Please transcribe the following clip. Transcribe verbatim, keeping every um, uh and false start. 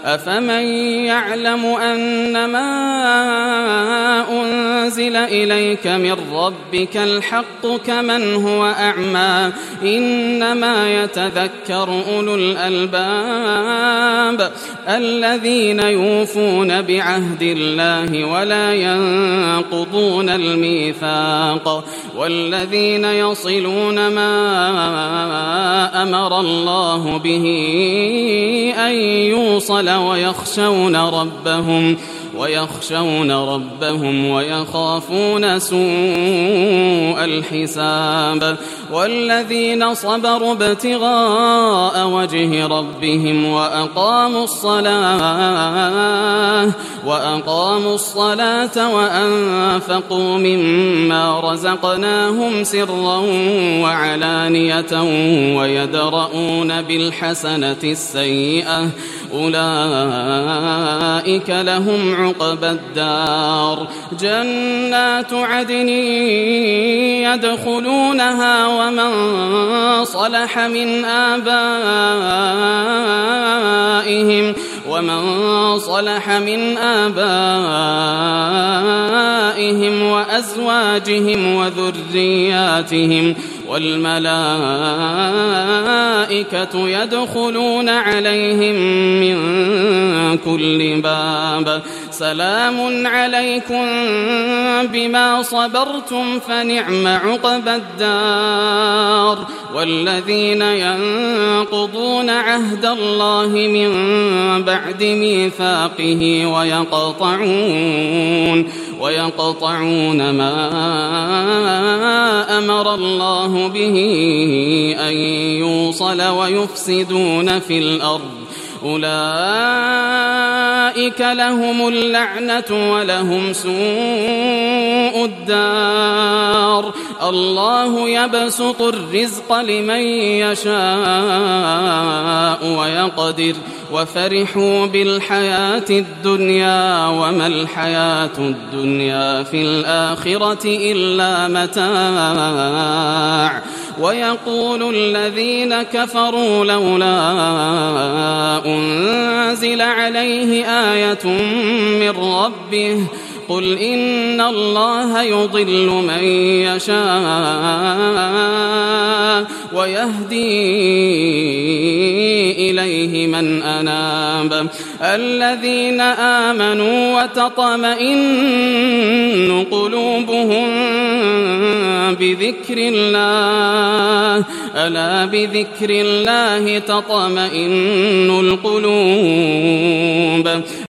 أفمن يعلم أنما أنزل إليك من ربك الحق كمن هو أعمى إنما يتذكر أولو الألباب الذين يوفون بعهد الله ولا ينقضون الميثاق والذين يصلون ما أمر الله به أن يوصل ويخشون ربهم ويخشون ربهم ويخافون سوء الحساب والذين صبروا ابتغاء وجه ربهم وأقاموا الصلاة وأقاموا الصلاة وأنفقوا مما رزقناهم سرا وعلانية ويدرؤون بالحسنة السيئة أولئك لهم عقبى الدار جنات عدن يدخلونها ومن صلح من آبائهم ومن صلح من آبائهم وأزواجهم وذرياتهم والملائكة يدخلون عليهم من كل باب سلام عليكم بما صبرتم فنعم عقبى الدار والذين ينقضون عهد الله من بعد ميثاقه ويقطعون ويقطعون ما أمر الله به أن يوصل ويفسدون في الأرض أولئك لهم اللعنة ولهم سوء الدار الله يبسط الرزق لمن يشاء ويقدر وفرحوا بالحياة الدنيا وما الحياة الدنيا في الآخرة إلا متاع ويقول الذين كفروا لولا أنزل عليه آية من ربه قل إن الله يضل من يشاء ويهدي إليه من أناب الذين آمنوا وتطمئن قلوبهم بذكر الله ألا بذكر الله تطمئن القلوب